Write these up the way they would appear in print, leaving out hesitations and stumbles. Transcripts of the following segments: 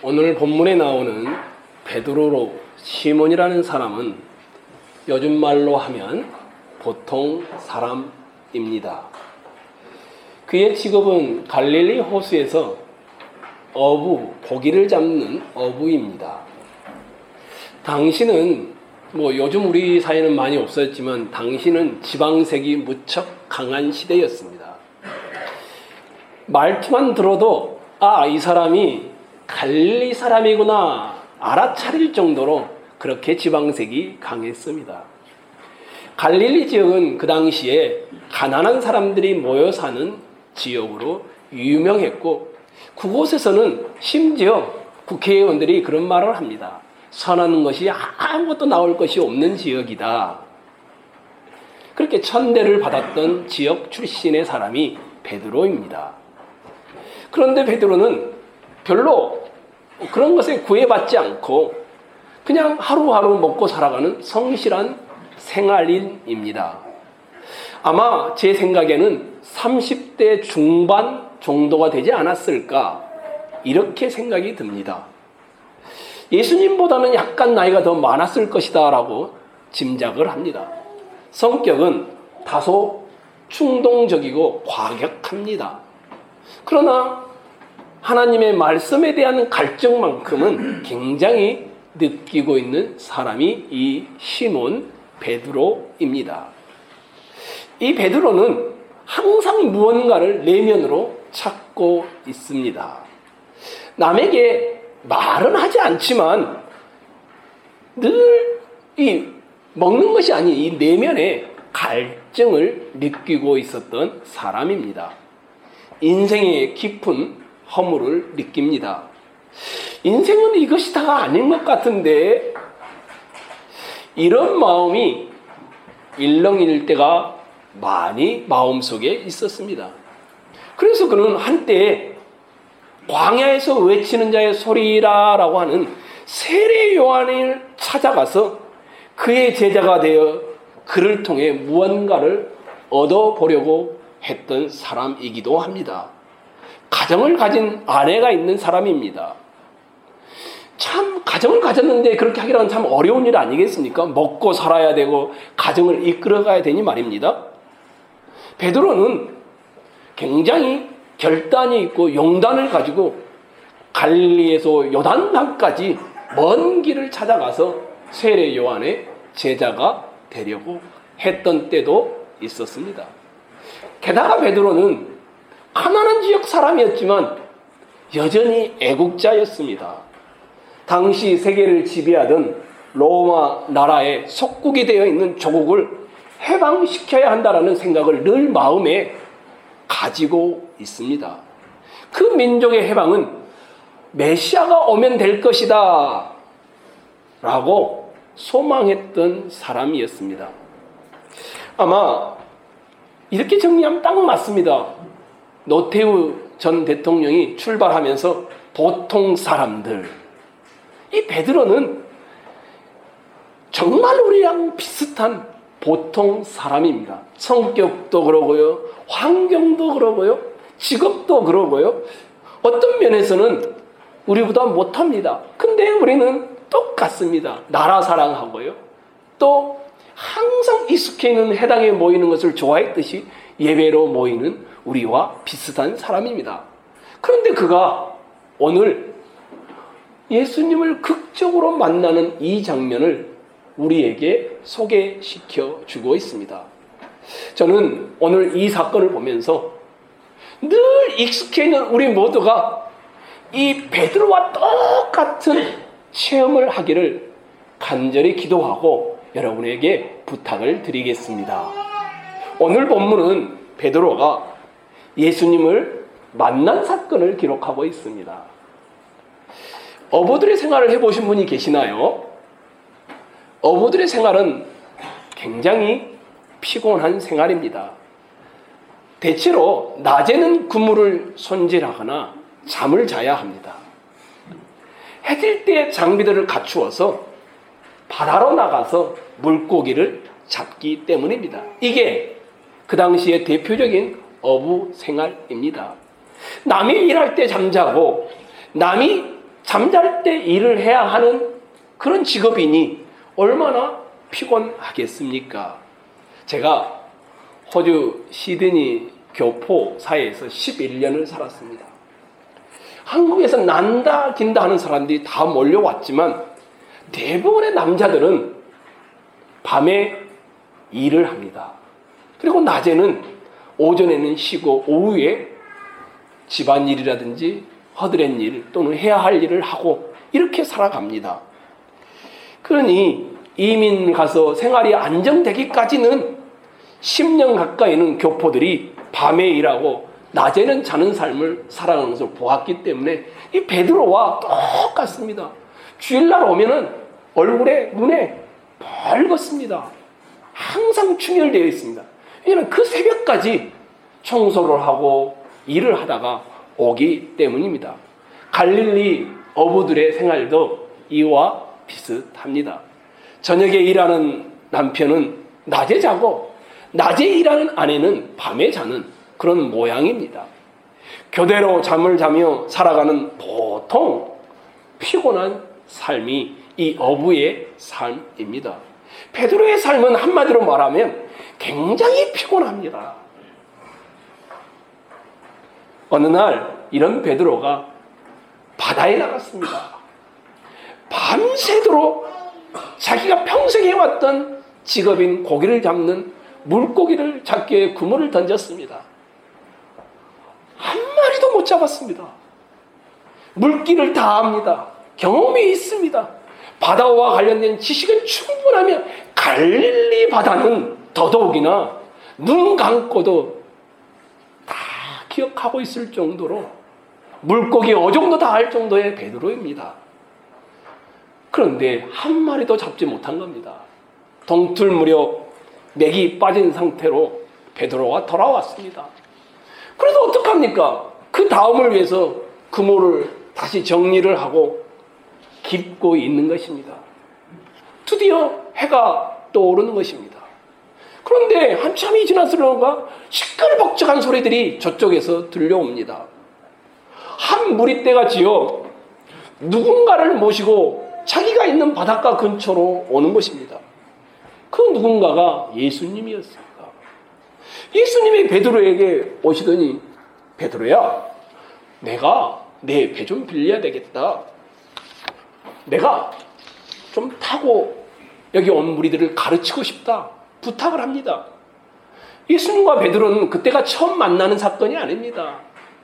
오늘 본문에 나오는 베드로로 시몬이라는 사람은 요즘 말로 하면 보통 사람입니다. 그의 직업은 갈릴리 호수에서 어부, 고기를 잡는 어부입니다. 당시는 요즘 우리 사회는 많이 없었지만 당시는 지방색이 무척 강한 시대였습니다. 말투만 들어도 이 사람이 갈릴리 사람이구나 알아차릴 정도로 그렇게 지방색이 강했습니다. 갈릴리 지역은 그 당시에 가난한 사람들이 모여 사는 지역으로 유명했고 그곳에서는 심지어 국회의원들이 그런 말을 합니다. 선하는 것이 아무것도 나올 것이 없는 지역이다. 그렇게 천대를 받았던 지역 출신의 사람이 베드로입니다. 그런데 베드로는 별로 그런 것에 구애받지 않고 그냥 하루하루 먹고 살아가는 성실한 생활인입니다. 아마 제 생각에는 30대 중반 정도가 되지 않았을까 이렇게 생각이 듭니다. 예수님보다는 약간 나이가 더 많았을 것이다 라고 짐작을 합니다. 성격은 다소 충동적이고 과격합니다. 그러나 하나님의 말씀에 대한 갈증만큼은 굉장히 느끼고 있는 사람이 이 시몬 베드로입니다. 이 베드로는 항상 무언가를 내면으로 찾고 있습니다. 남에게 말은 하지 않지만 늘 이 먹는 것이 아닌 이 내면의 갈증을 느끼고 있었던 사람입니다. 인생의 깊은 허물을 느낍니다. 인생은 이것이 다가 아닌 것 같은데 이런 마음이 일렁일 때가 많이 마음속에 있었습니다. 그래서 그는 한때 광야에서 외치는 자의 소리라라고 하는 세례 요한을 찾아가서 그의 제자가 되어 그를 통해 무언가를 얻어보려고 했던 사람이기도 합니다. 가정을 가진 아내가 있는 사람입니다. 참 가정을 가졌는데 그렇게 하기란 참 어려운 일 아니겠습니까? 먹고 살아야 되고 가정을 이끌어가야 되니 말입니다. 베드로는 굉장히 결단이 있고 용단을 가지고 갈릴리에서 요단강까지 먼 길을 찾아가서 세례 요한의 제자가 되려고 했던 때도 있었습니다. 게다가 베드로는 가난한 지역 사람이었지만 여전히 애국자였습니다. 당시 세계를 지배하던 로마 나라의 속국이 되어 있는 조국을 해방시켜야 한다는 생각을 늘 마음에 가지고 있습니다. 그 민족의 해방은 메시아가 오면 될 것이다 라고 소망했던 사람이었습니다. 아마 이렇게 정리하면 딱 맞습니다. 노태우 전 대통령이 출발하면서 보통 사람들, 이 베드로는 정말 우리랑 비슷한 보통 사람입니다. 성격도 그러고요, 환경도 그러고요, 직업도 그러고요, 어떤 면에서는 우리보다 못합니다. 근데 우리는 똑같습니다. 나라 사랑하고요, 또 항상 익숙해 있는 해당에 모이는 것을 좋아했듯이 예배로 모이는 우리와 비슷한 사람입니다. 그런데 그가 오늘 예수님을 극적으로 만나는 이 장면을 우리에게 소개시켜 주고 있습니다. 저는 오늘 이 사건을 보면서 늘 익숙해 있는 우리 모두가 이 베드로와 똑같은 체험을 하기를 간절히 기도하고 여러분에게 부탁을 드리겠습니다. 오늘 본문은 베드로가 예수님을 만난 사건을 기록하고 있습니다. 어부들의 생활을 해보신 분이 계시나요? 어부들의 생활은 굉장히 피곤한 생활입니다. 대체로 낮에는 그물을 손질하거나 잠을 자야 합니다. 해질 때 장비들을 갖추어서 바다로 나가서 물고기를 잡기 때문입니다. 이게 그 당시의 대표적인 어부 생활입니다. 남이 일할 때 잠자고 남이 잠잘 때 일을 해야 하는 그런 직업이니 얼마나 피곤하겠습니까? 제가 호주 시드니 교포 사회에서 11년을 살았습니다. 한국에서 난다 긴다 하는 사람들이 다 몰려왔지만 대부분의 남자들은 밤에 일을 합니다. 그리고 낮에는, 오전에는 쉬고 오후에 집안일이라든지 허드렛 일 또는 해야 할 일을 하고 이렇게 살아갑니다. 그러니 이민 가서 생활이 안정되기까지는 10년 가까이는 교포들이 밤에 일하고 낮에는 자는 삶을 살아가는 것을 보았기 때문에 이 베드로와 똑같습니다. 주일날 오면은 얼굴에 눈에 벌겋습니다. 항상 충혈되어 있습니다. 왜냐하면 그 새벽까지 청소를 하고 일을 하다가 오기 때문입니다. 갈릴리 어부들의 생활도 이와 비슷합니다. 저녁에 일하는 남편은 낮에 자고 낮에 일하는 아내는 밤에 자는 그런 모양입니다. 교대로 잠을 자며 살아가는 보통 피곤한 삶이 이 어부의 삶입니다. 베드로의 삶은 한마디로 말하면 굉장히 피곤합니다. 어느 날 이런 베드로가 바다에 나갔습니다. 밤새도록 자기가 평생 해왔던 직업인 고기를 잡는 물고기를 잡기 위해 그물을 던졌습니다. 한 마리도 못 잡았습니다. 물기를 다 압니다. 경험이 있습니다. 바다와 관련된 지식은 충분하며 갈릴리 바다는 더더욱이나 눈 감고도 다 기억하고 있을 정도로 물고기 어종도 다 알 정도의 베드로입니다. 그런데 한 마리도 잡지 못한 겁니다. 동틀 무렵 맥이 빠진 상태로 베드로가 돌아왔습니다. 그래도 어떡합니까? 그 다음을 위해서 그물을 다시 정리를 하고 깁고 있는 것입니다. 드디어 해가 떠오르는 것입니다. 그런데 한참이 지나서 그런가 시끌벅적한 소리들이 저쪽에서 들려옵니다. 한 무리떼가 지어 누군가를 모시고 자기가 있는 바닷가 근처로 오는 것입니다. 그 누군가가 예수님이었습니다. 예수님이 베드로에게 오시더니 베드로야, 내가 내 배 좀 빌려야 되겠다. 내가 좀 타고 여기 온 무리들을 가르치고 싶다. 부탁을 합니다. 예수님과 베드로는 그때가 처음 만나는 사건이 아닙니다.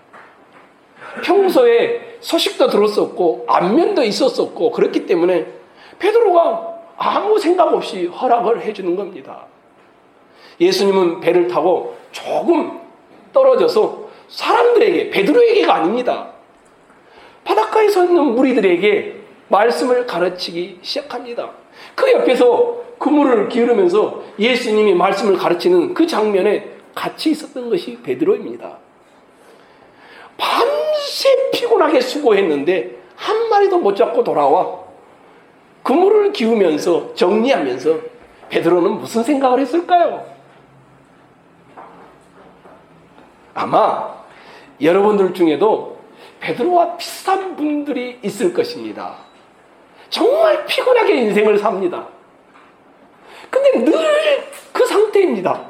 평소에 소식도 들었었고 안면도 있었었고 그렇기 때문에 베드로가 아무 생각 없이 허락을 해주는 겁니다. 예수님은 배를 타고 조금 떨어져서 사람들에게, 베드로에게가 아닙니다, 바닷가에 서 있는 무리들에게 말씀을 가르치기 시작합니다. 그 옆에서 그물을 기울이면서 예수님이 말씀을 가르치는 그 장면에 같이 있었던 것이 베드로입니다. 밤새 피곤하게 수고했는데 한 마리도 못 잡고 돌아와 그물을 기우면서 정리하면서 베드로는 무슨 생각을 했을까요? 아마 여러분들 중에도 베드로와 비슷한 분들이 있을 것입니다. 정말 피곤하게 인생을 삽니다. 근데 늘 그 상태입니다.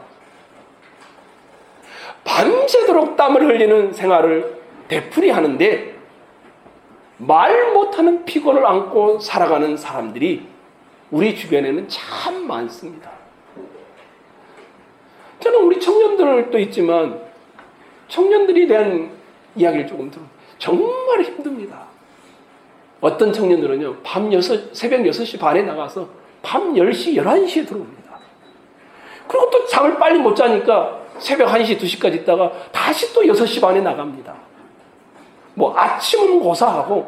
밤새도록 땀을 흘리는 생활을 되풀이 하는데 말 못하는 피곤을 안고 살아가는 사람들이 우리 주변에는 참 많습니다. 저는 우리 청년들도 있지만 청년들에 대한 이야기를 조금 들어요. 정말 힘듭니다. 어떤 청년들은요, 새벽 6시 반에 나가서 밤 10시, 11시에 들어옵니다. 그리고 또 잠을 빨리 못 자니까 새벽 1시, 2시까지 있다가 다시 또 6시 반에 나갑니다. 뭐 아침은 고사하고.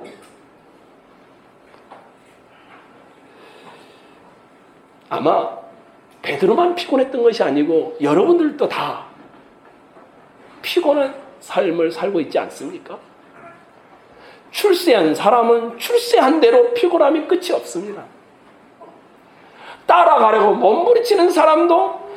아마 베드로만 피곤했던 것이 아니고 여러분들도 다 피곤한 삶을 살고 있지 않습니까? 출세한 사람은 출세한 대로 피곤함이 끝이 없습니다. 따라가려고 몸부리치는 사람도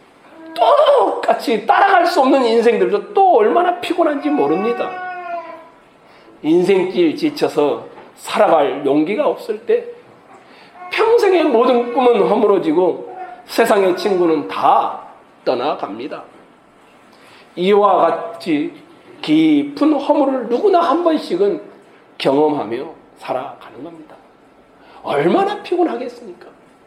똑같이 따라갈 수 없는 인생들도 또 얼마나 피곤한지 모릅니다. 인생길 지쳐서 살아갈 용기가 없을 때 평생의 모든 꿈은 허물어지고 세상의 친구는 다 떠나갑니다. 이와 같이 깊은 허물을 누구나 한 번씩은 경험하며 살아가는 겁니다. 얼마나 피곤하겠습니까?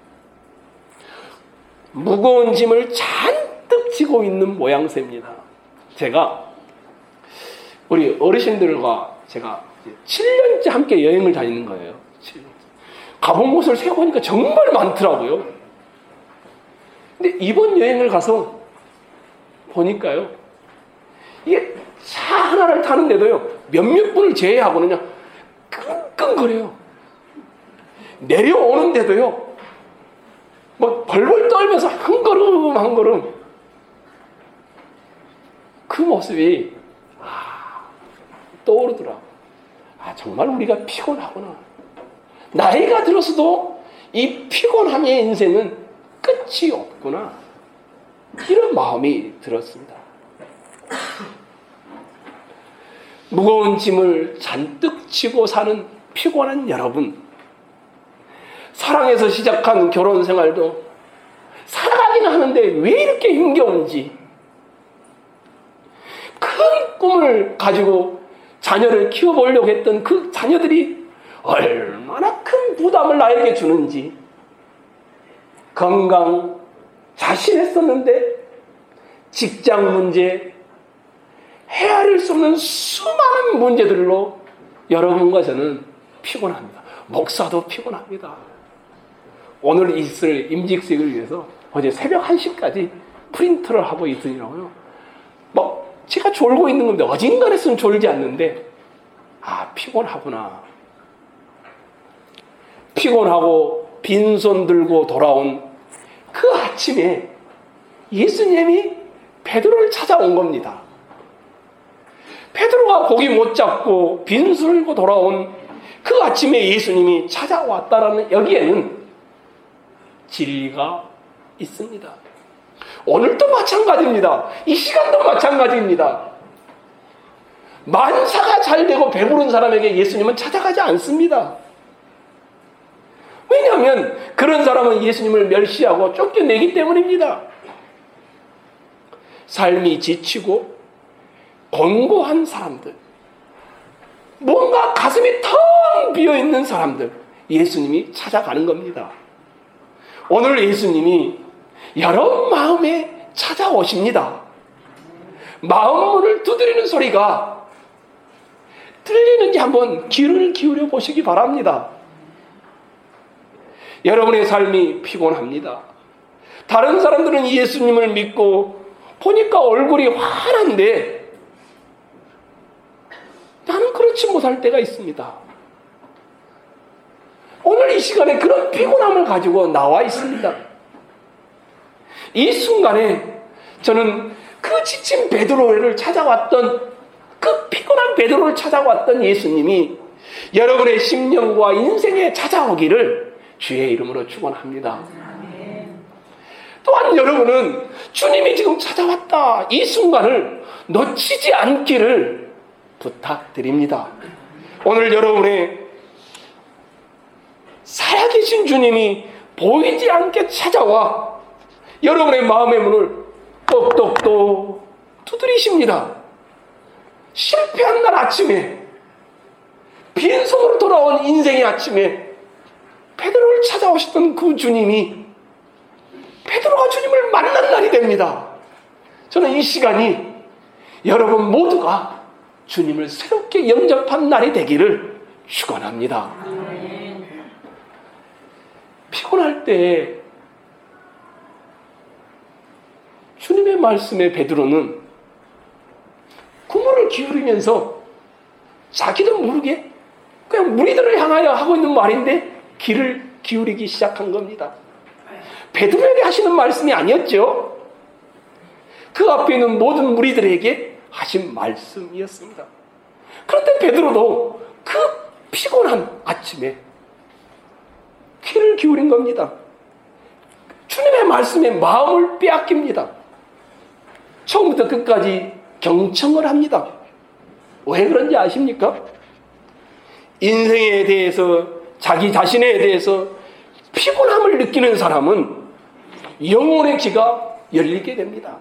무거운 짐을 잔뜩 지고 있는 모양새입니다. 제가 우리 어르신들과 제가 7년째 함께 여행을 다니는 거예요. 7년째. 가본 곳을 세어보니까 정말 많더라고요. 근데 이번 여행을 가서 보니까요, 이게 차 하나를 타는데도요, 몇몇 분을 제외하고는요, 끙끙거려요. 내려오는데도요, 뭐 벌벌 떨면서 한 걸음 한 걸음. 그 모습이 떠오르더라. 정말 우리가 피곤하구나. 나이가 들어서도 이 피곤함의 인생은 끝이 없구나. 이런 마음이 들었습니다. 무거운 짐을 잔뜩 지고 사는 피곤한 여러분, 사랑에서 시작한 결혼 생활도 살아가긴 하는데 왜 이렇게 힘겨운지, 큰 꿈을 가지고 자녀를 키워보려고 했던 그 자녀들이 얼마나 큰 부담을 나에게 주는지, 건강 자신했었는데 직장 문제, 헤아릴 수 없는 수많은 문제들로 여러분과 저는 피곤합니다. 목사도 피곤합니다. 오늘 있을 임직식을 위해서 어제 새벽 1시까지 프린트를 하고 있으니라고요. 제가 졸고 있는 건데 어딘가에서는 졸지 않는데 피곤하구나. 피곤하고 빈손 들고 돌아온 그 아침에 예수님이 베드로를 찾아온 겁니다. 베드로가 고기 못 잡고 빈손을 들고 돌아온 그 아침에 예수님이 찾아왔다라는 여기에는 진리가 있습니다. 오늘도 마찬가지입니다. 이 시간도 마찬가지입니다. 만사가 잘 되고 배부른 사람에게 예수님은 찾아가지 않습니다. 왜냐하면 그런 사람은 예수님을 멸시하고 쫓겨내기 때문입니다. 삶이 지치고 곤고한 사람들, 뭔가 가슴이 텅 비어있는 사람들, 예수님이 찾아가는 겁니다. 오늘 예수님이 여러분 마음에 찾아오십니다. 마음문을 두드리는 소리가 들리는지 한번 귀를 기울여 보시기 바랍니다. 여러분의 삶이 피곤합니다. 다른 사람들은 예수님을 믿고 보니까 얼굴이 환한데 나는 그렇지 못할 때가 있습니다. 오늘 이 시간에 그런 피곤함을 가지고 나와 있습니다. 이 순간에 저는 그 지친 베드로를 찾아왔던, 그 피곤한 베드로를 찾아왔던 예수님이 여러분의 심령과 인생에 찾아오기를 주의 이름으로 축원합니다. 또한 여러분은 주님이 지금 찾아왔다, 이 순간을 놓치지 않기를 부탁드립니다. 오늘 여러분의 살아계신 주님이 보이지 않게 찾아와 여러분의 마음의 문을 똑똑똑 두드리십니다. 실패한 날 아침에, 빈손으로 돌아온 인생의 아침에 베드로를 찾아오셨던 그 주님이 베드로가 주님을 만난 날이 됩니다. 저는 이 시간이 여러분 모두가 주님을 새롭게 영접한 날이 되기를 축원합니다. 피곤할 때 주님의 말씀에 베드로는 구물을 기울이면서 자기도 모르게 그냥 무리들을 향하여 하고 있는 말인데 귀를 기울이기 시작한 겁니다. 베드로에게 하시는 말씀이 아니었죠. 그 앞에 있는 모든 무리들에게 하신 말씀이었습니다. 그런데 베드로도 그 피곤한 아침에 귀를 기울인 겁니다. 주님의 말씀에 마음을 빼앗깁니다. 처음부터 끝까지 경청을 합니다. 왜 그런지 아십니까? 인생에 대해서, 자기 자신에 대해서 피곤함을 느끼는 사람은 영혼의 귀가 열리게 됩니다.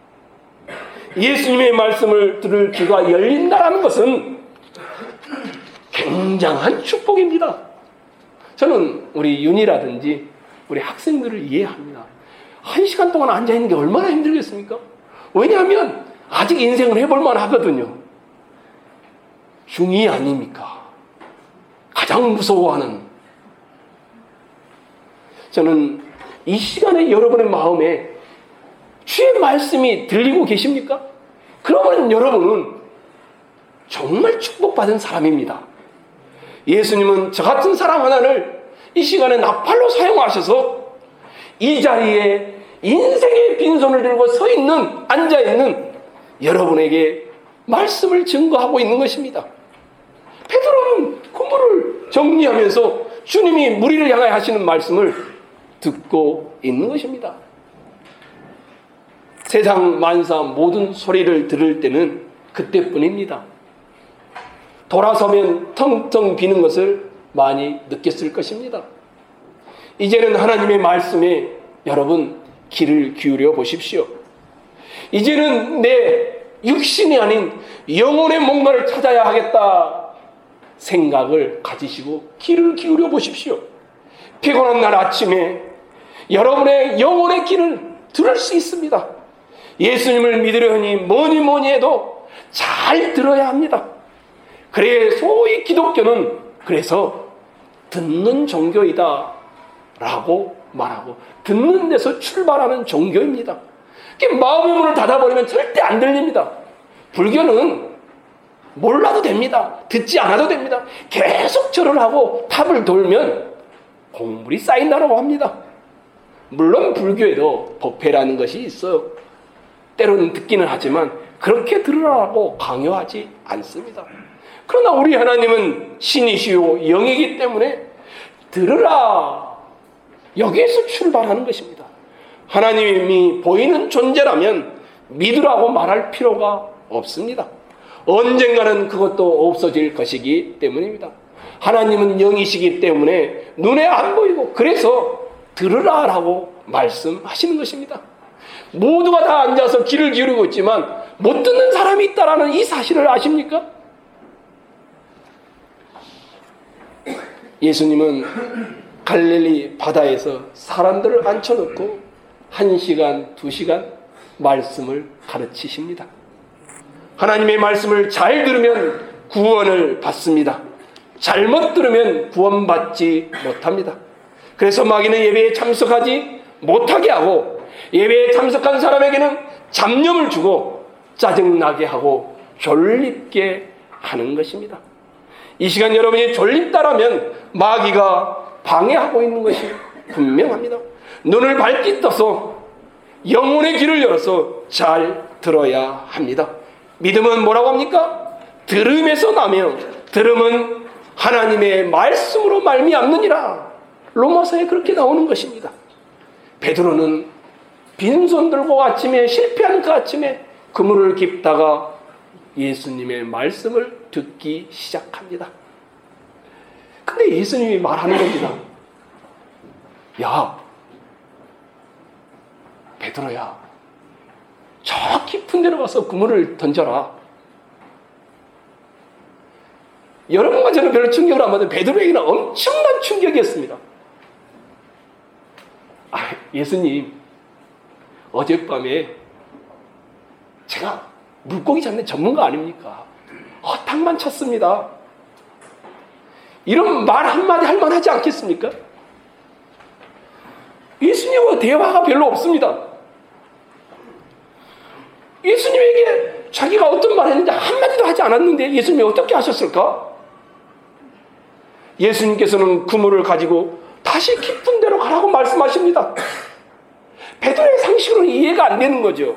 예수님의 말씀을 들을 귀가 열린다는 것은 굉장한 축복입니다. 저는 우리 윤이라든지 우리 학생들을 이해합니다. 1시간 동안 앉아있는 게 얼마나 힘들겠습니까? 왜냐하면 아직 인생을 해볼만 하거든요. 중2 아닙니까? 가장 무서워하는. 저는 이 시간에 여러분의 마음에 주의 말씀이 들리고 계십니까? 그러면 여러분은 정말 축복받은 사람입니다. 예수님은 저 같은 사람 하나를 이 시간에 나팔로 사용하셔서 이 자리에 인생의 빈손을 들고 서 있는, 앉아 있는 여러분에게 말씀을 증거하고 있는 것입니다. 베드로는 그물을 정리하면서 주님이 무리를 향하여 하시는 말씀을 듣고 있는 것입니다. 세상 만사 모든 소리를 들을 때는 그때뿐입니다. 돌아서면 텅텅 비는 것을 많이 느꼈을 것입니다. 이제는 하나님의 말씀에 여러분 귀를 기울여 보십시오. 이제는 내 육신이 아닌 영혼의 뭔가를 찾아야 하겠다 생각을 가지시고 귀를 기울여 보십시오. 피곤한 날 아침에 여러분의 영혼의 귀를 들을 수 있습니다. 예수님을 믿으려니 뭐니 해도 잘 들어야 합니다. 그래 소위 기독교는 그래서 듣는 종교이다 라고 말하고 듣는 데서 출발하는 종교입니다. 마음의 문을 닫아버리면 절대 안 들립니다. 불교는 몰라도 됩니다. 듣지 않아도 됩니다. 계속 절을 하고 탑을 돌면 공물이 쌓인다고 합니다. 물론 불교에도 법회라는 것이 있어요. 때로는 듣기는 하지만 그렇게 들으라고 강요하지 않습니다. 그러나 우리 하나님은 신이시요 영이기 때문에 들으라, 여기에서 출발하는 것입니다. 하나님이 보이는 존재라면 믿으라고 말할 필요가 없습니다. 언젠가는 그것도 없어질 것이기 때문입니다. 하나님은 영이시기 때문에 눈에 안 보이고 그래서 들으라라고 말씀하시는 것입니다. 모두가 다 앉아서 귀를 기울이고 있지만 못 듣는 사람이 있다는 이 사실을 아십니까? 예수님은 갈릴리 바다에서 사람들을 앉혀놓고 1시간, 2시간 말씀을 가르치십니다. 하나님의 말씀을 잘 들으면 구원을 받습니다. 잘못 들으면 구원받지 못합니다. 그래서 마귀는 예배에 참석하지 못하게 하고 예배에 참석한 사람에게는 잡념을 주고 짜증나게 하고 졸립게 하는 것입니다. 이 시간 여러분이 졸립다라면 마귀가 방해하고 있는 것이 분명합니다. 눈을 밝게 떠서 영혼의 귀를 열어서 잘 들어야 합니다. 믿음은 뭐라고 합니까? 들음에서 나며 들음은 하나님의 말씀으로 말미암느니라. 로마서에 그렇게 나오는 것입니다. 베드로는 빈손 들고 아침에 실패한 그 아침에 그물을 깁다가 예수님의 말씀을 듣기 시작합니다. 근데 예수님이 말하는 겁니다. 야, 베드로야, 저 깊은 데로 가서 그물을 던져라. 여러분과 저는 별로 충격을 안 받은 베드로에게는 엄청난 충격이었습니다. 예수님, 어젯밤에 제가 물고기 잡는 전문가 아닙니까? 허탕만 쳤습니다. 이런 말 한마디 할 만하지 않겠습니까? 예수님과 대화가 별로 없습니다. 예수님에게 자기가 어떤 말 했는지 한마디도 하지 않았는데 예수님이 어떻게 하셨을까? 예수님께서는 그물을 가지고 다시 깊은 데로 가라고 말씀하십니다. 베드로의 상식으로는 이해가 안 되는 거죠.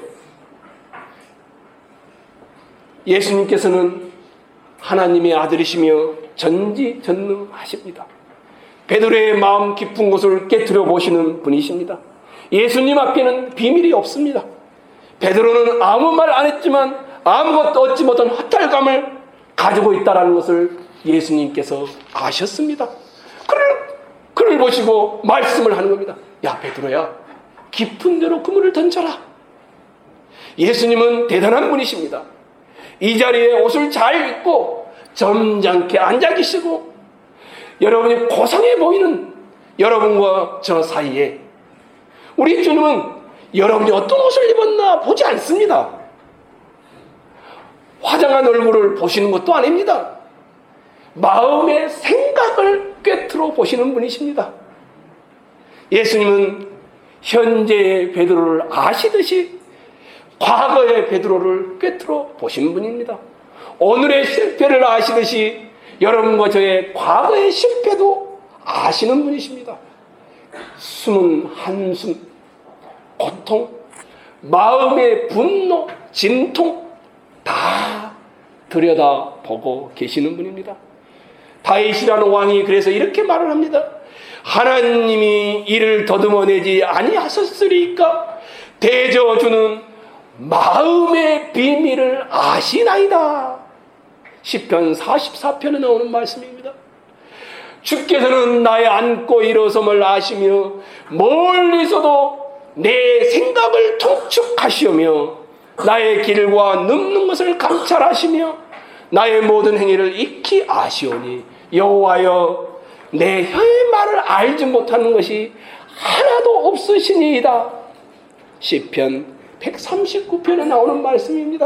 예수님께서는 하나님의 아들이시며 전지전능하십니다. 베드로의 마음 깊은 곳을 깨트려 보시는 분이십니다. 예수님 앞에는 비밀이 없습니다. 베드로는 아무 말 안 했지만 아무것도 얻지 못한 허탈감을 가지고 있다는 것을 예수님께서 아셨습니다. 그를 보시고 말씀을 하는 겁니다. 야, 베드로야, 깊은 데로 그물을 던져라. 예수님은 대단한 분이십니다. 이 자리에 옷을 잘 입고 점잖게 앉아 계시고 여러분이 고상해 보이는 여러분과 저 사이에 우리 주님은 여러분이 어떤 옷을 입었나 보지 않습니다. 화장한 얼굴을 보시는 것도 아닙니다. 마음의 생각을 꿰뚫어 보시는 분이십니다. 예수님은 현재의 베드로를 아시듯이 과거의 베드로를 꿰뚫어 보신 분입니다. 오늘의 실패를 아시듯이 여러분과 저의 과거의 실패도 아시는 분이십니다. 숨은 한숨, 고통, 마음의 분노, 진통 다 들여다보고 계시는 분입니다. 다윗이라는 왕이 그래서 이렇게 말을 합니다. 하나님이 이를 더듬어내지 아니하셨으리까 대저주는 마음의 비밀을 아시나이다. 시편 44편에 나오는 말씀입니다. 주께서는 나의 앉고 일어섬을 아시며 멀리서도 내 생각을 통축하시오며 나의 길과 눕는 것을 감찰하시며 나의 모든 행위를 익히 아시오니 여호와여 내 혀의 말을 알지 못하는 것이 하나도 없으시니이다. 시편 139편에 나오는 말씀입니다.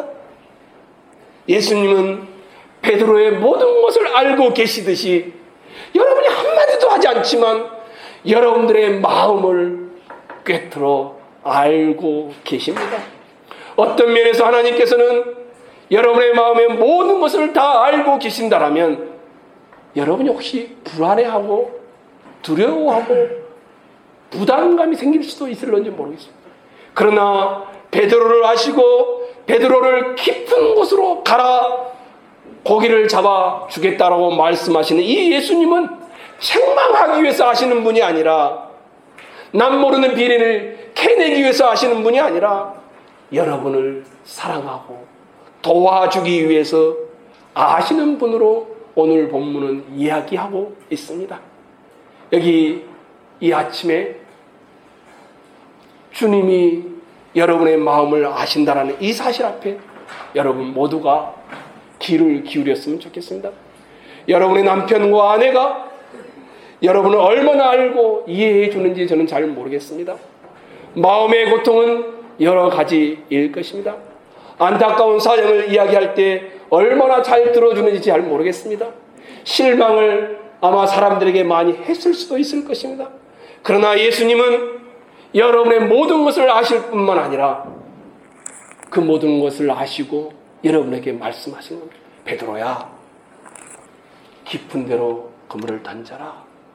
예수님은 베드로의 모든 것을 알고 계시듯이 여러분이 한마디도 하지 않지만 여러분들의 마음을 꿰뚫어 알고 계십니다. 어떤 면에서 하나님께서는 여러분의 마음의 모든 것을 다 알고 계신다라면 여러분이 혹시 불안해하고 두려워하고 부담감이 생길 수도 있을런지 모르겠습니다. 그러나 베드로를 아시고 베드로를 깊은 곳으로 가라 고기를 잡아 주겠다라고 말씀하시는 이 예수님은 책망하기 위해서 하시는 분이 아니라 남 모르는 비리를 캐내기 위해서 하시는 분이 아니라 여러분을 사랑하고 도와주기 위해서 아시는 분으로 오늘 본문은 이야기하고 있습니다. 여기 이 아침에 주님이 여러분의 마음을 아신다라는 이 사실 앞에 여러분 모두가 귀를 기울였으면 좋겠습니다. 여러분의 남편과 아내가 여러분을 얼마나 알고 이해해 주는지 저는 잘 모르겠습니다. 마음의 고통은 여러 가지일 것입니다. 안타까운 사정을 이야기할 때 얼마나 잘 들어주는지 잘 모르겠습니다. 실망을 아마 사람들에게 많이 했을 수도 있을 것입니다. 그러나 예수님은 여러분의 모든 것을 아실 뿐만 아니라 그 모든 것을 아시고 여러분에게 말씀하시는 겁니다. 베드로야, 깊은 데로 그물을 던져라.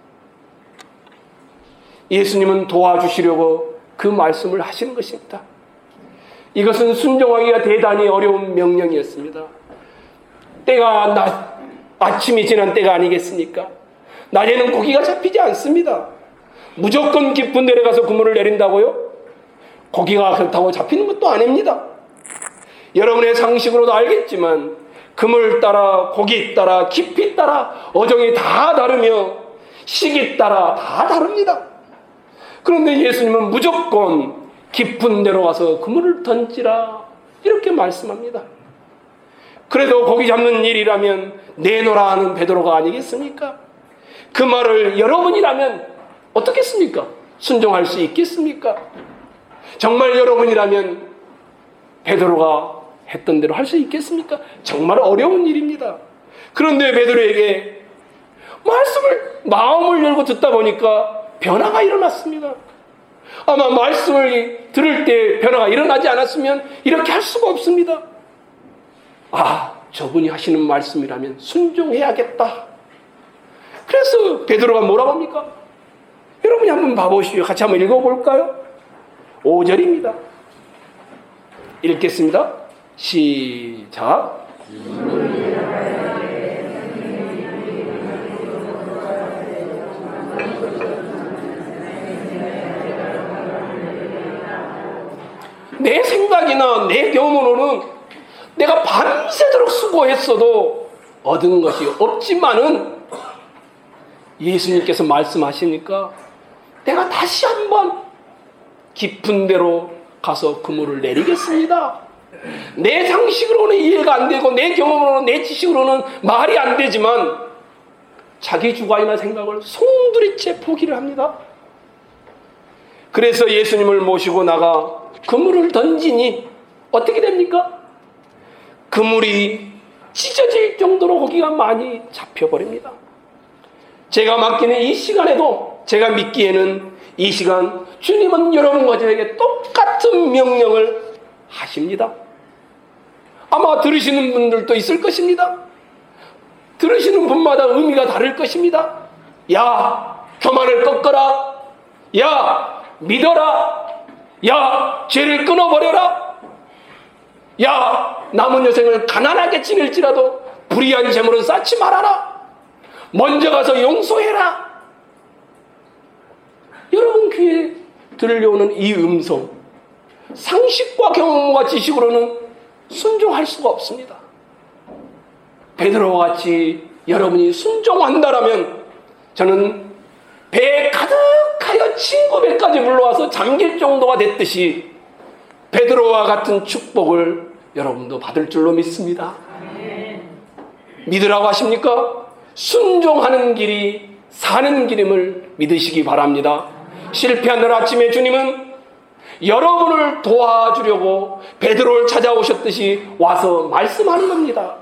예수님은 도와주시려고 그 말씀을 하시는 것입니다. 이것은 순종하기가 대단히 어려운 명령이었습니다. 때가 아침이 지난 때가 아니겠습니까? 낮에는 고기가 잡히지 않습니다. 무조건 깊은 데로 가서 그물을 내린다고요? 고기가 그렇다고 잡히는 것도 아닙니다. 여러분의 상식으로도 알겠지만 그물 따라 고기 따라 깊이 따라 어종이 다 다르며 시기 따라 다 다릅니다. 그런데 예수님은 무조건 깊은 데로 가서 그물을 던지라 이렇게 말씀합니다. 그래도 고기 잡는 일이라면 내놓으라 하는 베드로가 아니겠습니까? 그 말을 여러분이라면 어떻겠습니까? 순종할 수 있겠습니까? 정말 여러분이라면 베드로가 했던 대로 할 수 있겠습니까? 정말 어려운 일입니다. 그런데 베드로에게 마음을 열고 듣다 보니까 변화가 일어났습니다. 아마 말씀을 들을 때 변화가 일어나지 않았으면 이렇게 할 수가 없습니다. 아, 저분이 하시는 말씀이라면 순종해야겠다. 그래서 베드로가 뭐라고 합니까? 여러분이 한번 봐보시오. 같이 한번 읽어볼까요? 5절입니다. 읽겠습니다. 시작. 내 생각이나 내 경험으로는 내가 밤새도록 수고했어도 얻은 것이 없지만은 예수님께서 말씀하시니까 내가 다시 한번 깊은 데로 가서 그물을 내리겠습니다. 내 상식으로는 이해가 안 되고 내 경험으로는 내 지식으로는 말이 안 되지만 자기 주관이나 생각을 송두리째 포기를 합니다. 그래서 예수님을 모시고 나가 그물을 던지니 어떻게 됩니까? 그물이 찢어질 정도로 고기가 많이 잡혀버립니다. 제가 맡기는 이 시간에도 제가 믿기에는 이 시간 주님은 여러분과 저에게 똑같은 명령을 하십니다. 아마 들으시는 분들도 있을 것입니다. 들으시는 분마다 의미가 다를 것입니다. 야, 교만을 꺾어라. 야, 믿어라. 야, 죄를 끊어버려라. 야, 남은 여생을 가난하게 지낼지라도 불의한 재물은 쌓지 말아라. 먼저 가서 용서해라. 여러분 귀에 들려오는 이 음성, 상식과 경험과 지식으로는 순종할 수가 없습니다. 베드로와 같이 여러분이 순종한다라면 저는 배에 가득하여 친구 배까지 불러와서 잠길 정도가 됐듯이 베드로와 같은 축복을 여러분도 받을 줄로 믿습니다. 믿으라고 하십니까? 순종하는 길이 사는 길임을 믿으시기 바랍니다. 실패한 날 아침에 주님은 여러분을 도와주려고 베드로를 찾아오셨듯이 와서 말씀하는 겁니다.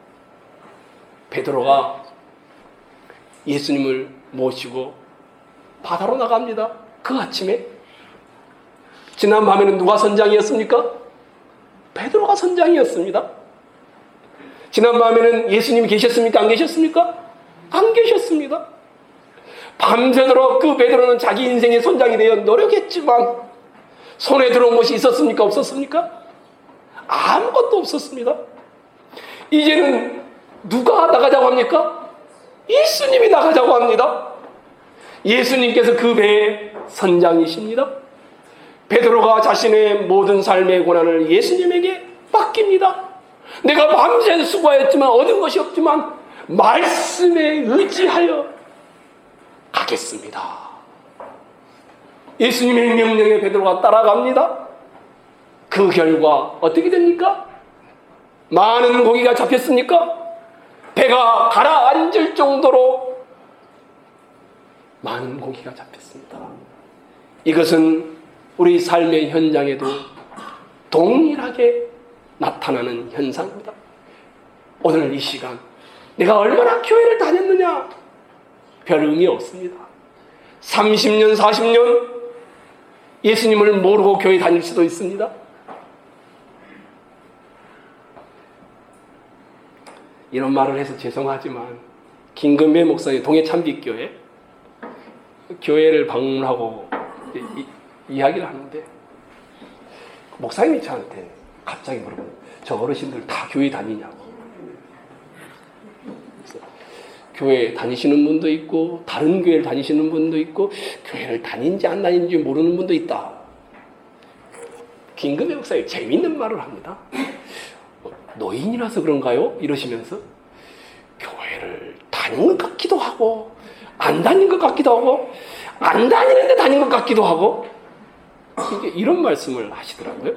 베드로가 예수님을 모시고 바다로 나갑니다. 그 아침에. 지난 밤에는 누가 선장이었습니까? 베드로가 선장이었습니다. 지난 밤에는 예수님이 계셨습니까? 안 계셨습니까? 안 계셨습니다. 밤새도록 그 베드로는 자기 인생의 선장이 되어 노력했지만 손에 들어온 것이 있었습니까? 없었습니까? 아무것도 없었습니다. 이제는 누가 나가자고 합니까? 예수님이 나가자고 합니다. 예수님께서 그 배의 선장이십니다. 베드로가 자신의 모든 삶의 고난을 예수님에게 맡깁니다. 내가 밤새 수고했지만 얻은 것이 없지만 말씀에 의지하여 가겠습니다. 예수님의 명령에 베드로가 따라갑니다. 그 결과 어떻게 됩니까? 많은 고기가 잡혔습니까? 배가 가라앉을 정도로 많은 고기가 잡혔습니다. 이것은 우리 삶의 현장에도 동일하게 나타나는 현상입니다. 오늘 이 시간 내가 얼마나 교회를 다녔느냐 별 의미 없습니다. 30년 40년 예수님을 모르고 교회 다닐 수도 있습니다. 이런 말을 해서 죄송하지만 김금배 목사의 동해참빛교회 교회를 방문하고 이야기를 하는데 목사님이 저한테 갑자기 물어보는 저 어르신들 다 교회 다니냐고. 교회 다니시는 분도 있고 다른 교회를 다니시는 분도 있고 교회를 다닌지 안 다닌지 모르는 분도 있다. 김금배 목사님 재밌는 말을 합니다. 노인이라서 그런가요? 이러시면서 교회를 다닌 것 같기도 하고 안 다닌 것 같기도 하고 안 다니는데 다닌 것 같기도 하고 이런 말씀을 하시더라고요.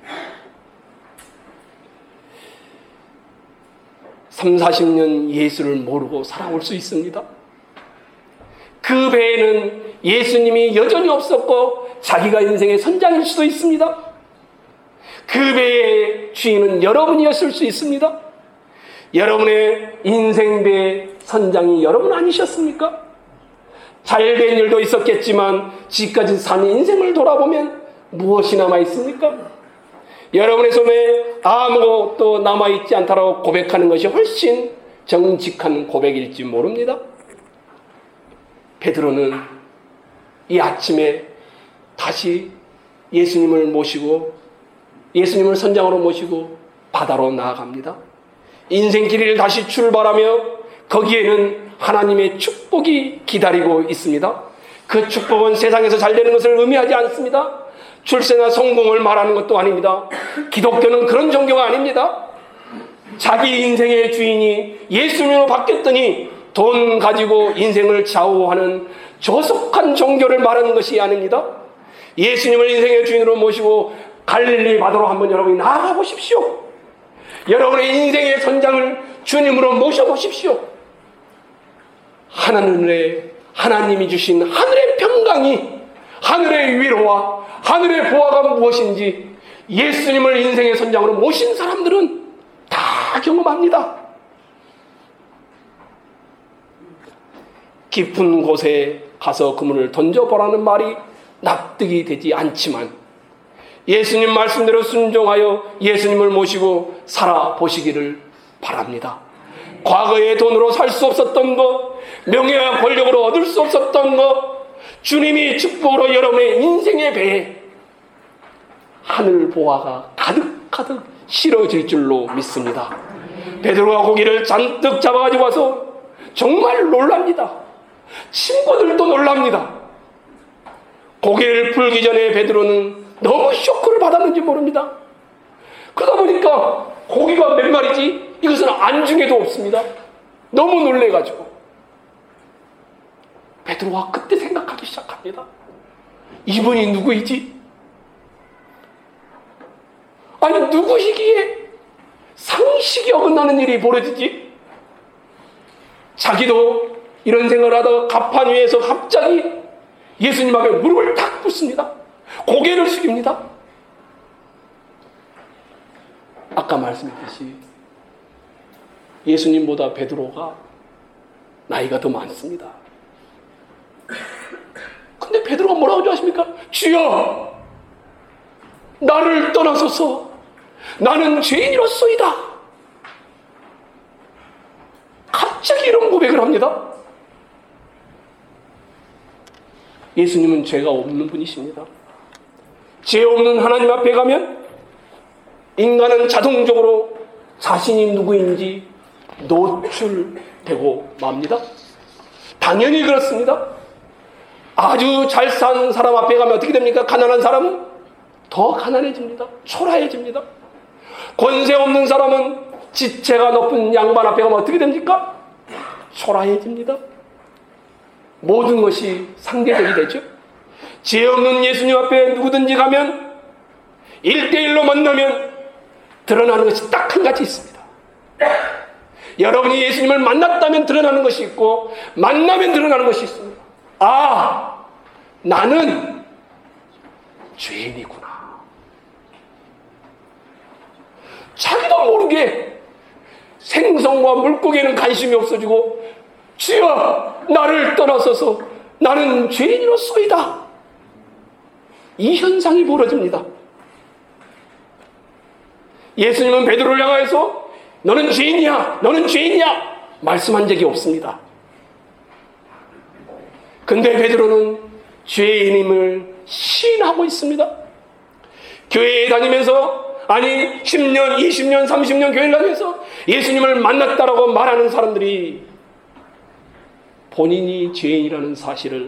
30-40년 예수를 모르고 살아올 수 있습니다. 그 배에는 예수님이 여전히 없었고 자기가 인생의 선장일 수도 있습니다. 그 배의 주인은 여러분이었을 수 있습니다. 여러분의 인생 배의 선장이 여러분 아니셨습니까? 잘된 일도 있었겠지만 지금까지 산 인생을 돌아보면 무엇이 남아있습니까? 여러분의 손에 아무것도 남아있지 않다라고 고백하는 것이 훨씬 정직한 고백일지 모릅니다. 베드로는 이 아침에 다시 예수님을 모시고 예수님을 선장으로 모시고 바다로 나아갑니다. 인생길을 다시 출발하며 거기에는 하나님의 축복이 기다리고 있습니다. 그 축복은 세상에서 잘 되는 것을 의미하지 않습니다. 출세나 성공을 말하는 것도 아닙니다. 기독교는 그런 종교가 아닙니다. 자기 인생의 주인이 예수님으로 바뀌었더니 돈 가지고 인생을 좌우하는 조속한 종교를 말하는 것이 아닙니다. 예수님을 인생의 주인으로 모시고 갈릴리 바다로 한번 여러분이 나아가 보십시오. 여러분의 인생의 선장을 주님으로 모셔보십시오. 하나님이 주신 하늘의 평강이, 하늘의 위로와 하늘의 보화가 무엇인지 예수님을 인생의 선장으로 모신 사람들은 다 경험합니다. 깊은 곳에 가서 그물을 던져보라는 말이 납득이 되지 않지만 예수님 말씀대로 순종하여 예수님을 모시고 살아보시기를 바랍니다. 과거의 돈으로 살 수 없었던 것, 명예와 권력으로 얻을 수 없었던 것, 주님이 축복으로 여러분의 인생의 배에 하늘 보화가 가득가득 실어질 줄로 믿습니다. 베드로가 고기를 잔뜩 잡아가지고 와서 정말 놀랍니다. 친구들도 놀랍니다. 고기를 풀기 전에 베드로는 너무 쇼크를 받았는지 모릅니다. 그러다 보니까 고기가 몇 마리지? 이것은 안중에도 없습니다. 너무 놀래가지고 베드로가 그때 생각하기 시작합니다. 이분이 누구이지? 아니 누구시기에 상식이 어긋나는 일이 벌어지지? 자기도 이런 생각을 하다가 갑판 위에서 갑자기 예수님 앞에 무릎을 탁 꿇습니다. 고개를 숙입니다. 아까 말씀했듯이 예수님보다 베드로가 나이가 더 많습니다. 근데 베드로가 뭐라고 하십니까? 주여, 나를 떠나소서, 나는 죄인이로소이다. 갑자기 이런 고백을 합니다. 예수님은 죄가 없는 분이십니다. 죄 없는 하나님 앞에 가면 인간은 자동적으로 자신이 누구인지 노출되고 맙니다. 당연히 그렇습니다. 아주 잘 산 사람 앞에 가면 어떻게 됩니까? 가난한 사람은 더 가난해집니다. 초라해집니다. 권세 없는 사람은 지체가 높은 양반 앞에 가면 어떻게 됩니까? 초라해집니다. 모든 것이 상대적이 되죠. 죄 없는 예수님 앞에 누구든지 가면 1대1로 만나면 드러나는 것이 딱 한 가지 있습니다. 여러분이 예수님을 만났다면 드러나는 것이 있고 만나면 드러나는 것이 있습니다. 아, 나는 죄인이구나. 자기도 모르게 생선과 물고기에는 관심이 없어지고 주여, 나를 떠나소서, 나는 죄인이로소이다. 이 현상이 벌어집니다. 예수님은 베드로를 향해서 너는 죄인이야, 너는 죄인이야 말씀한 적이 없습니다. 근데 베드로는 죄인임을 시인하고 있습니다. 교회에 다니면서, 아니 10년, 20년, 30년 교회를 다니면서 예수님을 만났다라고 말하는 사람들이 본인이 죄인이라는 사실을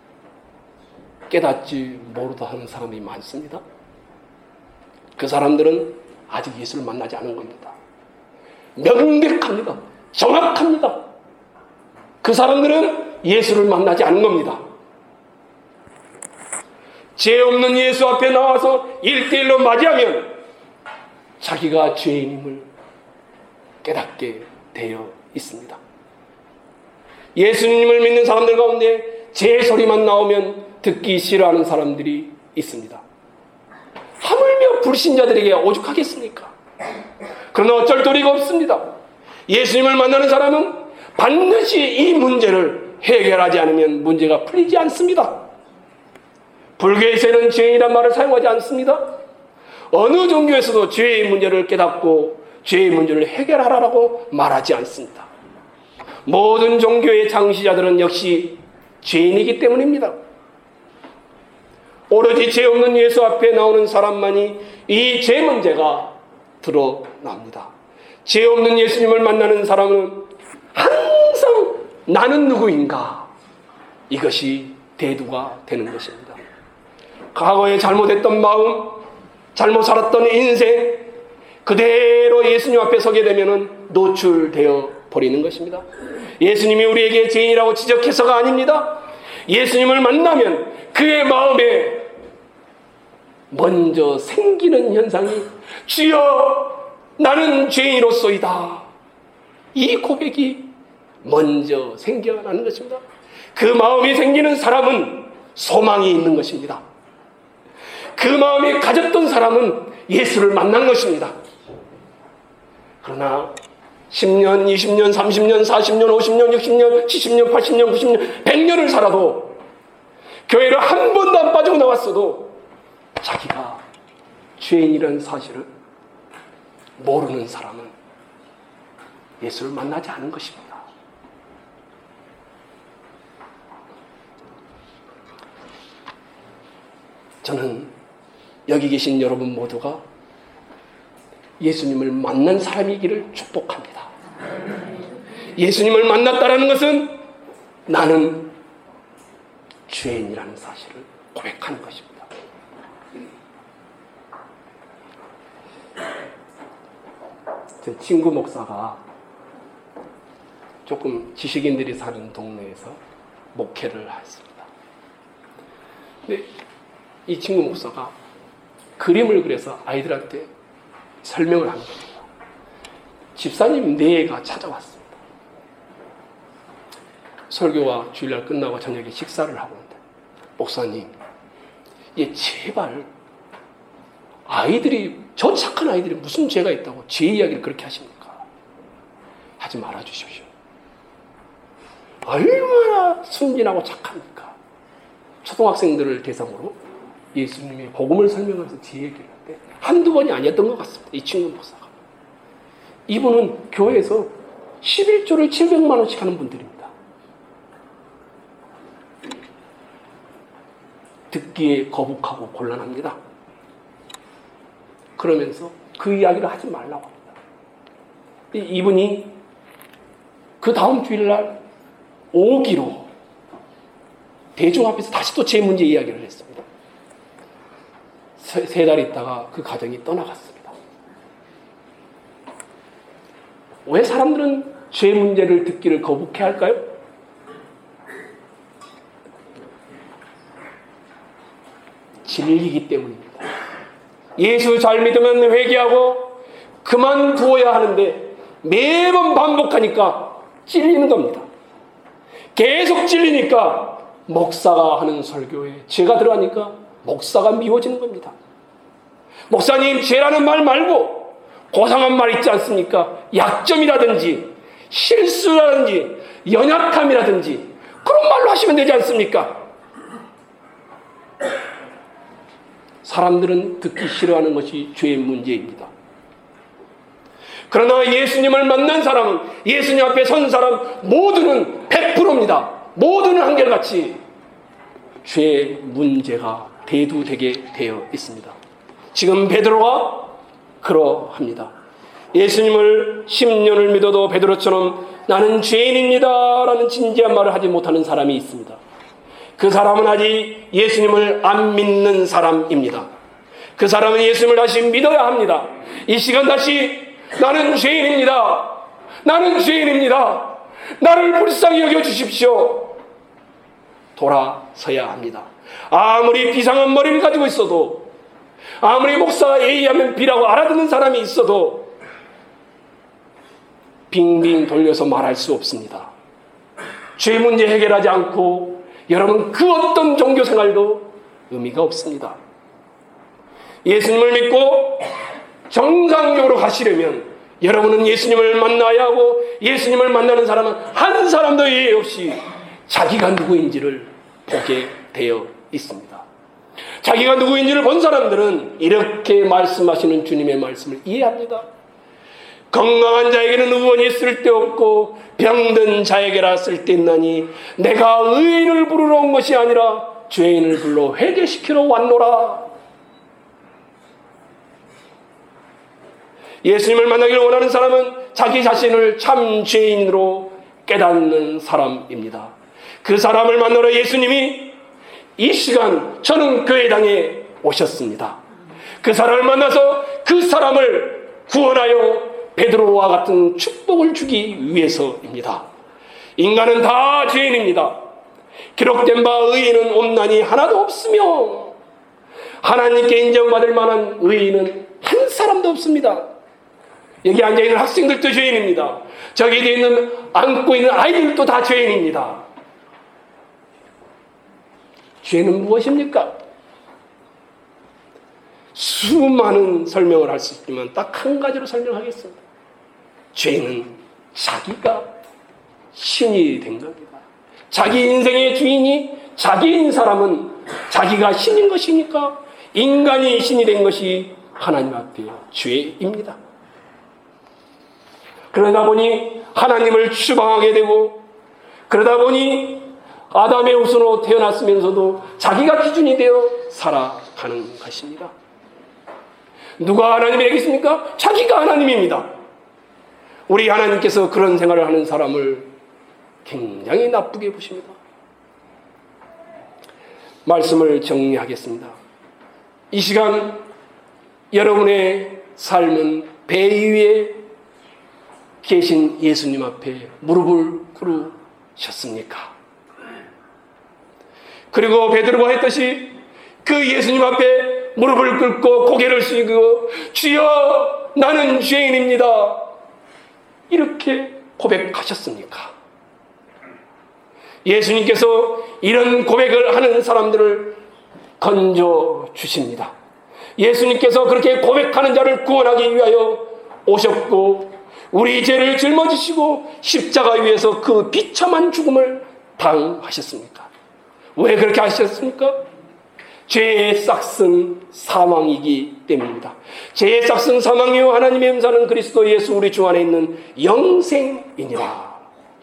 깨닫지 모르다 하는 사람이 많습니다. 그 사람들은 아직 예수를 만나지 않은 겁니다. 명백합니다. 정확합니다. 그 사람들은 예수를 만나지 않은 겁니다. 죄 없는 예수 앞에 나와서 1대1로 맞이하면 자기가 죄인임을 깨닫게 되어 있습니다. 예수님을 믿는 사람들 가운데 제 소리만 나오면 듣기 싫어하는 사람들이 있습니다. 하물며 불신자들에게 오죽하겠습니까? 그러나 어쩔 도리가 없습니다. 예수님을 만나는 사람은 반드시 이 문제를 해결하지 않으면 문제가 풀리지 않습니다. 불교에서는 죄인이란 말을 사용하지 않습니다. 어느 종교에서도 죄의 문제를 깨닫고 죄의 문제를 해결하라고 말하지 않습니다. 모든 종교의 창시자들은 역시 죄인이기 때문입니다. 오로지 죄 없는 예수 앞에 나오는 사람만이 이 죄 문제가 드러납니다. 죄 없는 예수님을 만나는 사람은 항상 나는 누구인가? 이것이 대두가 되는 것입니다. 과거에 잘못했던 마음, 잘못 살았던 인생, 그대로 예수님 앞에 서게 되면 노출되어 버리는 것입니다. 예수님이 우리에게 죄인이라고 지적해서가 아닙니다. 예수님을 만나면 그의 마음에 먼저 생기는 현상이 주여 나는 죄인으로소이다. 이 고백이 먼저 생겨나는 것입니다. 그 마음이 생기는 사람은 소망이 있는 것입니다. 그 마음이 가졌던 사람은 예수를 만난 것입니다. 그러나 10년, 20년, 30년, 40년, 50년, 60년, 70년, 80년, 90년, 100년을 살아도 교회를 한 번도 안 빠지고 나왔어도 자기가 죄인이라는 사실을 모르는 사람은 예수를 만나지 않은 것입니다. 저는 여기 계신 여러분 모두가 예수님을 만난 사람이기를 축복합니다. 예수님을 만났다라는 것은 나는 죄인이라는 사실을 고백하는 것입니다. 제 친구 목사가 조금 지식인들이 사는 동네에서 목회를 했습니다. 근데 이 친구 목사가 그림을 그려서 아이들한테 설명을 한 겁니다. 집사님 4애가 찾아왔습니다. 설교와 주일날 끝나고 저녁에 식사를 하고 있는데 목사님, 제발 아이들이, 저 착한 아이들이 무슨 죄가 있다고 죄 이야기를 그렇게 하십니까? 하지 말아주십시오. 얼마나 순진하고 착합니까? 초등학생들을 대상으로 예수님이 복음을 설명하면서 죄 얘기를 하는데 한두 번이 아니었던 것 같습니다. 이 친구 목사가. 이분은 교회에서 11조를 700만 원씩 하는 분들입니다. 듣기에 거북하고 곤란합니다. 그러면서 그 이야기를 하지 말라고 합니다. 이분이 그 다음 주일날 오기로 대중 앞에서 다시 또 제 문제 이야기를 했습니다. 3달 있다가 그 가정이 떠나갔습니다. 왜 사람들은 죄 문제를 듣기를 거북해 할까요? 질리기 때문입니다. 예수 잘 믿으면 회개하고 그만두어야 하는데 매번 반복하니까 찔리는 겁니다. 계속 찔리니까 목사가 하는 설교에 죄가 들어가니까 목사가 미워지는 겁니다. 목사님, 죄라는 말 말고 고상한 말 있지 않습니까? 약점이라든지 실수라든지 연약함이라든지 그런 말로 하시면 되지 않습니까? 사람들은 듣기 싫어하는 것이 죄의 문제입니다. 그러나 예수님을 만난 사람은, 예수님 앞에 선 사람 모두는 100%입니다. 모두는 한결같이 죄의 문제가 대두되게 되어 있습니다. 지금 베드로가 그러합니다. 예수님을 10년을 믿어도 베드로처럼 나는 죄인입니다 라는 진지한 말을 하지 못하는 사람이 있습니다. 그 사람은 아직 예수님을 안 믿는 사람입니다. 그 사람은 예수님을 다시 믿어야 합니다. 이 시간 다시 나는 죄인입니다. 나는 죄인입니다. 나를 불쌍히 여겨주십시오. 돌아서야 합니다. 아무리 비상한 머리를 가지고 있어도, 아무리 목사가 A하면 B라고 알아듣는 사람이 있어도 빙빙 돌려서 말할 수 없습니다. 죄 문제 해결하지 않고 여러분 그 어떤 종교 생활도 의미가 없습니다. 예수님을 믿고 정상적으로 가시려면 여러분은 예수님을 만나야 하고, 예수님을 만나는 사람은 한 사람도 예외 없이 자기가 누구인지를 보게 되어 있습니다. 자기가 누구인지를 본 사람들은 이렇게 말씀하시는 주님의 말씀을 이해합니다. 건강한 자에게는 의원이 쓸데없고 병든 자에게라 쓸데있나니 내가 의인을 부르러 온 것이 아니라 죄인을 불러 회개시키러 왔노라. 예수님을 만나기를 원하는 사람은 자기 자신을 참 죄인으로 깨닫는 사람입니다. 그 사람을 만나러 예수님이 이 시간 저는 교회당에 오셨습니다. 그 사람을 만나서 그 사람을 구원하여 베드로와 같은 축복을 주기 위해서입니다. 인간은 다 죄인입니다. 기록된 바 의인은 온난이 하나도 없으며 하나님께 인정받을 만한 의인은 한 사람도 없습니다. 여기 앉아있는 학생들도 죄인입니다. 저기 안고 있는 아이들도 다 죄인입니다. 죄는 무엇입니까? 수많은 설명을 할 수 있지만 딱 한 가지로 설명하겠습니다. 죄는 자기가 신이 된 겁니다. 자기 인생의 주인이 자기인 사람은 자기가 신인 것이니까 인간이 신이 된 것이 하나님 앞에 죄입니다. 그러다 보니 하나님을 추방하게 되고, 그러다 보니 아담의 후손으로 태어났으면서도 자기가 기준이 되어 살아가는 것입니다. 누가 하나님이 되겠습니까? 자기가 하나님입니다. 우리 하나님께서 그런 생활을 하는 사람을 굉장히 나쁘게 보십니다. 말씀을 정리하겠습니다. 이 시간 여러분의 삶은 배 위에 계신 예수님 앞에 무릎을 꿇으셨습니까? 그리고 베드로가 했듯이 그 예수님 앞에 무릎을 꿇고 고개를 숙이고 주여 나는 죄인입니다, 이렇게 고백하셨습니까? 예수님께서 이런 고백을 하는 사람들을 건져 주십니다. 예수님께서 그렇게 고백하는 자를 구원하기 위하여 오셨고 우리 죄를 짊어지시고 십자가 위에서 그 비참한 죽음을 당하셨습니까? 왜 그렇게 하셨습니까? 죄의 싹은 사망이기 때문입니다. 죄의 싹은 사망이요 하나님의 음사는 그리스도 예수 우리 주 안에 있는 영생이니라.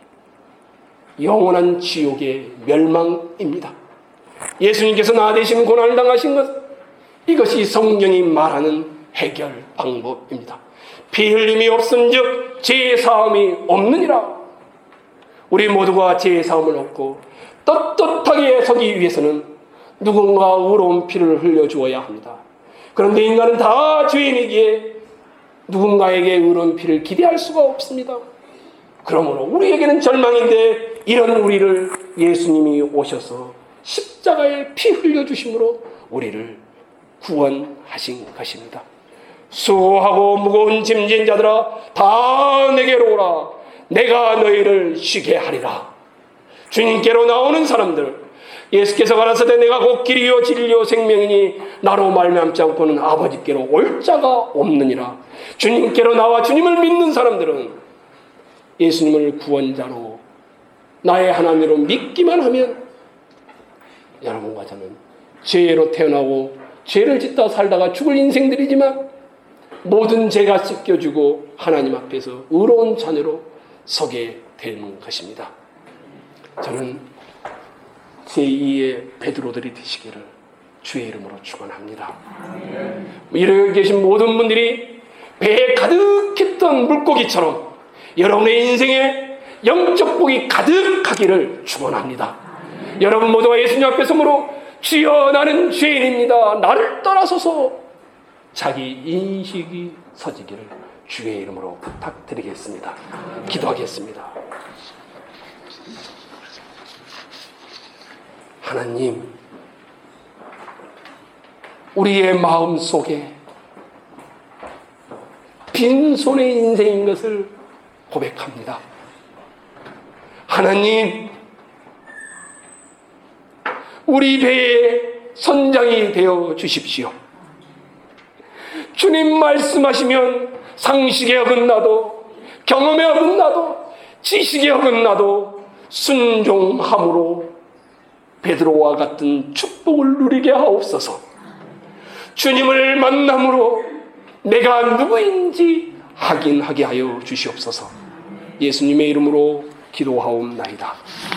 영원한 지옥의 멸망입니다. 예수님께서 나 대신 고난을 당하신 것, 이것이 성경이 말하는 해결 방법입니다. 피 흘림이 없은즉 죄의 사함이 없느니라. 우리 모두가 죄의 사함을 얻고 떳떳하게 서기 위해서는 누군가 의로운 피를 흘려주어야 합니다. 그런데 인간은 다 죄인이기에 누군가에게 의로운 피를 기대할 수가 없습니다. 그러므로 우리에게는 절망인데 이런 우리를 예수님이 오셔서 십자가에 피 흘려주심으로 우리를 구원하신 것입니다. 수고하고 무거운 짐진 자들아 다 내게로 오라. 내가 너희를 쉬게 하리라. 주님께로 나오는 사람들, 예수께서 가라사대 내가 곧 길이요 진리요 생명이니 나로 말미암지 않고는 아버지께로 올 자가 없느니라. 주님께로 나와 주님을 믿는 사람들은 예수님을 구원자로 나의 하나님으로 믿기만 하면 여러분과 저는 죄로 태어나고 죄를 짓다 살다가 죽을 인생들이지만 모든 죄가 씻겨주고 하나님 앞에서 의로운 자녀로 서게 되는 것입니다. 저는 제2의 베드로들이 되시기를 주의 이름으로 축원합니다. 이러고 계신 모든 분들이 배에 가득했던 물고기처럼 여러분의 인생에 영적 복이 가득하기를 축원합니다. 여러분 모두가 예수님 앞에 서므로 주여 나는 죄인입니다, 나를 떠나소서 자기 인식이 서지기를 주의 이름으로 부탁드리겠습니다. 기도하겠습니다. 하나님, 우리의 마음 속에 빈손의 인생인 것을 고백합니다. 하나님, 우리 배의 선장이 되어 주십시오. 주님 말씀하시면 상식에 어긋나도 경험에 어긋나도 지식에 어긋나도 순종함으로 베드로와 같은 축복을 누리게 하옵소서. 주님을 만남으로 내가 누구인지 확인하게 하여 주시옵소서. 예수님의 이름으로 기도하옵나이다.